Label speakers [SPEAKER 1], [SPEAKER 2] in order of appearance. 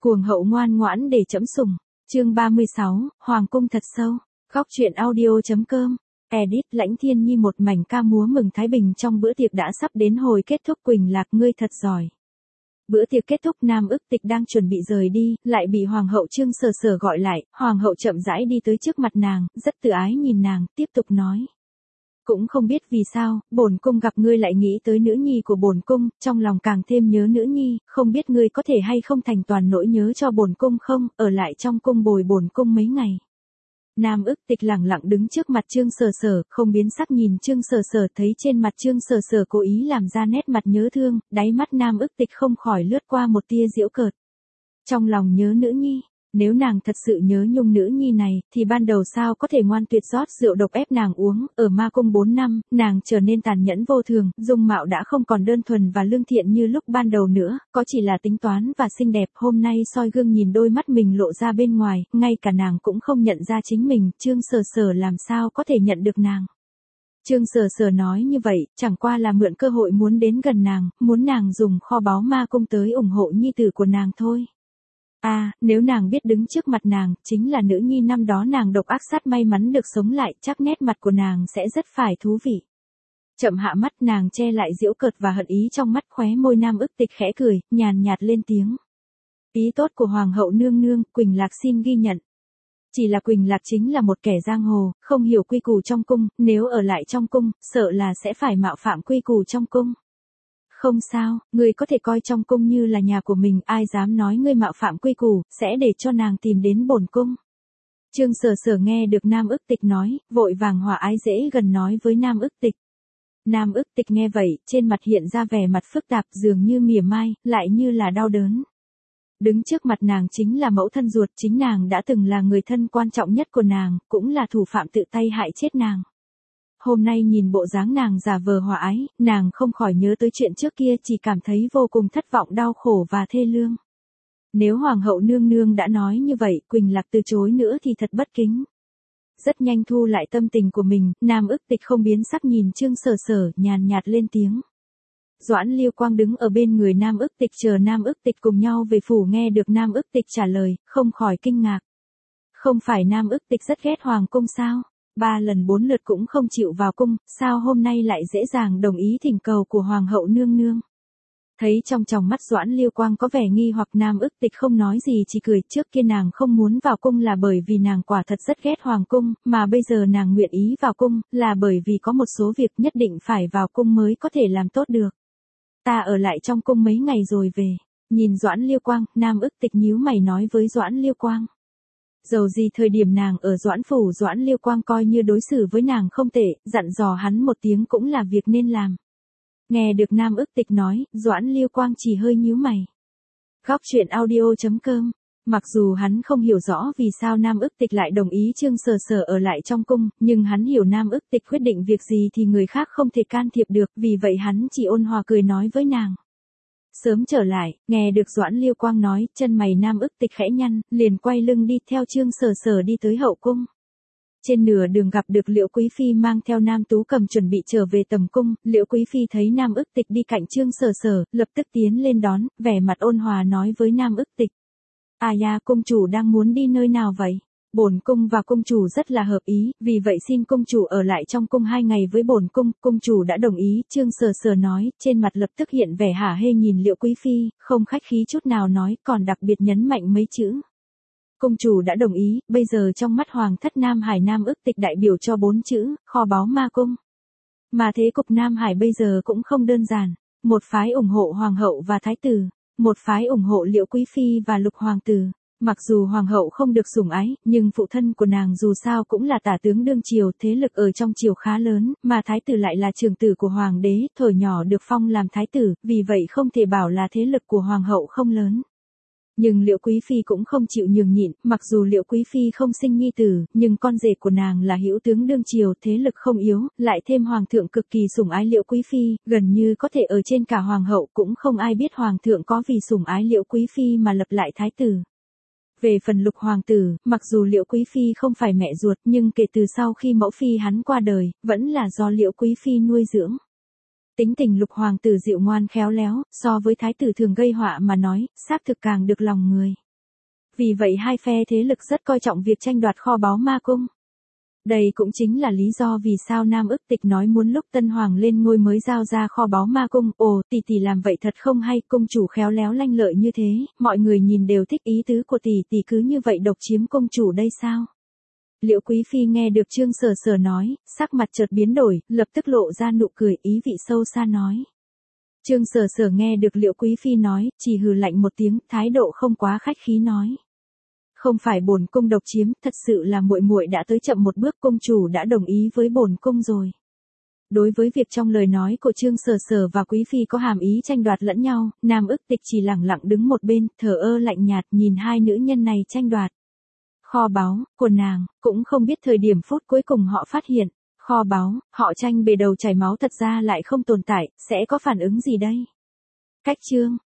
[SPEAKER 1] Cuồng hậu ngoan ngoãn để trẫm sủng. Chương 36, Hoàng cung thật sâu. Góc truyện audio.com. Edit Lãnh Thiên Nhi một mảnh ca múa mừng Thái Bình trong bữa tiệc đã sắp đến hồi kết thúc. Quỳnh Lạc ngươi thật giỏi. Bữa tiệc kết thúc, Nam Ức Tịch đang chuẩn bị rời đi, lại bị Hoàng hậu Trương Sở Sở gọi lại. Hoàng hậu chậm rãi đi tới trước mặt nàng, rất tự ái nhìn nàng, tiếp tục nói. Cũng không biết vì sao, bổn cung gặp ngươi lại nghĩ tới nữ nhi của bổn cung, trong lòng càng thêm nhớ nữ nhi, không biết ngươi có thể hay không thành toàn nỗi nhớ cho bổn cung không, ở lại trong cung bồi bổn cung mấy ngày. Nam Ức Tịch lẳng lặng đứng trước mặt Trương Sở Sở, không biến sắc nhìn Trương Sở Sở, thấy trên mặt Trương Sở Sở cố ý làm ra nét mặt nhớ thương, đáy mắt Nam Ức Tịch không khỏi lướt qua một tia giễu cợt. Trong lòng nhớ nữ nhi. Nếu nàng thật sự nhớ nhung nữ nhi này, thì ban đầu sao có thể ngoan tuyệt rót rượu độc ép nàng uống. Ở ma cung 4 năm, nàng trở nên tàn nhẫn vô thường, dung mạo đã không còn đơn thuần và lương thiện như lúc ban đầu nữa, có chỉ là tính toán và xinh đẹp. Hôm nay soi gương nhìn đôi mắt mình lộ ra bên ngoài, ngay cả nàng cũng không nhận ra chính mình. Trương Sở Sở làm sao có thể nhận được nàng. Trương Sở Sở nói như vậy, chẳng qua là mượn cơ hội muốn đến gần nàng, muốn nàng dùng kho báu ma cung tới ủng hộ nhi tử của nàng thôi. Nếu nàng biết đứng trước mặt nàng, chính là nữ nhi năm đó nàng độc ác sát may mắn được sống lại, chắc nét mặt của nàng sẽ rất phải thú vị. Chậm hạ mắt, nàng che lại giễu cợt và hận ý trong mắt, khóe môi. Nam Ức Tịch khẽ cười, nhàn nhạt lên tiếng. Ý tốt của Hoàng hậu nương nương, Quỳnh Lạc xin ghi nhận. Chỉ là Quỳnh Lạc chính là một kẻ giang hồ, không hiểu quy củ trong cung, nếu ở lại trong cung, sợ là sẽ phải mạo phạm quy củ trong cung. Không sao, ngươi có thể coi trong cung như là nhà của mình, ai dám nói ngươi mạo phạm quy củ, sẽ để cho nàng tìm đến bổn cung. Trương Sở Sở nghe được Nam Ức Tịch nói, vội vàng hòa ái dễ gần nói với Nam Ức Tịch. Nam Ức Tịch nghe vậy, trên mặt hiện ra vẻ mặt phức tạp, dường như mỉa mai, lại như là đau đớn. Đứng trước mặt nàng chính là mẫu thân ruột, chính nàng đã từng là người thân quan trọng nhất của nàng, cũng là thủ phạm tự tay hại chết nàng. Hôm nay nhìn bộ dáng nàng giả vờ hòa ái, nàng không khỏi nhớ tới chuyện trước kia, chỉ cảm thấy vô cùng thất vọng, đau khổ và thê lương. Nếu Hoàng hậu nương nương đã nói như vậy, Quỳnh Lạc từ chối nữa thì thật bất kính. Rất nhanh thu lại tâm tình của mình, Nam Ức Tịch không biến sắc nhìn Trương Sở Sở, nhàn nhạt lên tiếng. Doãn Liêu Quang đứng ở bên người Nam Ức Tịch chờ Nam Ức Tịch cùng nhau về phủ, nghe được Nam Ức Tịch trả lời, không khỏi kinh ngạc. Không phải Nam Ức Tịch rất ghét Hoàng cung sao? 3 lần 4 lượt cũng không chịu vào cung, sao hôm nay lại dễ dàng đồng ý thỉnh cầu của Hoàng hậu nương nương? Thấy trong tròng mắt Doãn Liêu Quang có vẻ nghi hoặc, Nam Ức Tịch không nói gì, chỉ cười. Trước kia nàng không muốn vào cung là bởi vì nàng quả thật rất ghét Hoàng cung, mà bây giờ nàng nguyện ý vào cung, là bởi vì có một số việc nhất định phải vào cung mới có thể làm tốt được. Ta ở lại trong cung mấy ngày rồi về. Nhìn Doãn Liêu Quang, Nam Ức Tịch nhíu mày nói với Doãn Liêu Quang. Dầu gì thời điểm nàng ở Doãn phủ, Doãn Liêu Quang coi như đối xử với nàng không tệ, dặn dò hắn một tiếng cũng là việc nên làm. Nghe được Nam Ức Tịch nói, Doãn Liêu Quang chỉ hơi nhíu mày. Góc truyện audio.com. Mặc dù hắn không hiểu rõ vì sao Nam Ức Tịch lại đồng ý Trương Sở Sở ở lại trong cung, nhưng hắn hiểu Nam Ức Tịch quyết định việc gì thì người khác không thể can thiệp được, vì vậy hắn chỉ ôn hòa cười nói với nàng. Sớm trở lại, nghe được Doãn Liêu Quang nói, chân mày Nam Ức Tịch khẽ nhăn, liền quay lưng đi theo Trương Sở Sở đi tới hậu cung. Trên nửa đường gặp được Liễu Quý Phi mang theo Nam Tú Cầm chuẩn bị trở về tầm cung, Liễu Quý Phi thấy Nam Ức Tịch đi cạnh Trương Sở Sở, lập tức tiến lên đón, vẻ mặt ôn hòa nói với Nam Ức Tịch. Cung chủ đang muốn đi nơi nào vậy? Bổn cung và cung chủ rất là hợp ý, vì vậy xin cung chủ ở lại trong cung 2 ngày với bổn cung chủ đã đồng ý. Trương Sở Sở nói, trên mặt lập tức hiện vẻ hả hê nhìn Liễu Quý Phi, không khách khí chút nào nói, còn đặc biệt nhấn mạnh mấy chữ. Cung chủ đã đồng ý, bây giờ trong mắt Hoàng thất Nam Hải, Nam Ức Tịch đại biểu cho 4 chữ, kho báu ma cung. Mà thế cục Nam Hải bây giờ cũng không đơn giản, một phái ủng hộ Hoàng hậu và Thái tử, một phái ủng hộ Liễu Quý Phi và Lục Hoàng tử. Mặc dù Hoàng hậu không được sủng ái, nhưng phụ thân của nàng dù sao cũng là tả tướng đương triều, thế lực ở trong triều khá lớn, mà Thái tử lại là trưởng tử của Hoàng đế, thuở nhỏ được phong làm Thái tử, vì vậy không thể bảo là thế lực của Hoàng hậu không lớn. Nhưng Liễu Quý Phi cũng không chịu nhường nhịn, mặc dù Liễu Quý Phi không sinh nhi tử, nhưng con rể của nàng là hữu tướng đương triều, thế lực không yếu, lại thêm Hoàng thượng cực kỳ sủng ái Liễu Quý Phi, gần như có thể ở trên cả Hoàng hậu, cũng không ai biết Hoàng thượng có vì sủng ái Liễu Quý Phi mà lập lại Thái tử. Về phần Lục Hoàng tử, mặc dù Liễu Quý Phi không phải mẹ ruột, nhưng kể từ sau khi mẫu phi hắn qua đời, vẫn là do Liễu Quý Phi nuôi dưỡng. Tính tình Lục Hoàng tử dịu ngoan khéo léo, so với Thái tử thường gây họa mà nói, xác thực càng được lòng người. Vì vậy hai phe thế lực rất coi trọng việc tranh đoạt kho báu ma cung. Đây cũng chính là lý do vì sao Nam Ức Tịch nói muốn lúc Tân Hoàng lên ngôi mới giao ra kho báu ma cung. Ồ, tỷ làm vậy thật không hay, công chủ khéo léo lanh lợi như thế, mọi người nhìn đều thích ý tứ của tỷ cứ như vậy độc chiếm công chủ đây sao? Liễu Quý Phi nghe được Trương Sở Sở nói, sắc mặt chợt biến đổi, lập tức lộ ra nụ cười ý vị sâu xa nói. Trương Sở Sở nghe được Liễu Quý Phi nói, chỉ hừ lạnh một tiếng, thái độ không quá khách khí nói. Không phải bổn cung độc chiếm, thật sự là muội muội đã tới chậm một bước, công chủ đã đồng ý với bổn cung rồi. Đối với việc trong lời nói của Trương Sở Sở và Quý Phi có hàm ý tranh đoạt lẫn nhau, Nam Ức Tịch chỉ lẳng lặng đứng một bên, thờ ơ lạnh nhạt nhìn hai nữ nhân này tranh đoạt. Kho báu của nàng, cũng không biết thời điểm phút cuối cùng họ phát hiện, kho báu, họ tranh bề đầu chảy máu thật ra lại không tồn tại, sẽ có phản ứng gì đây? Cách chương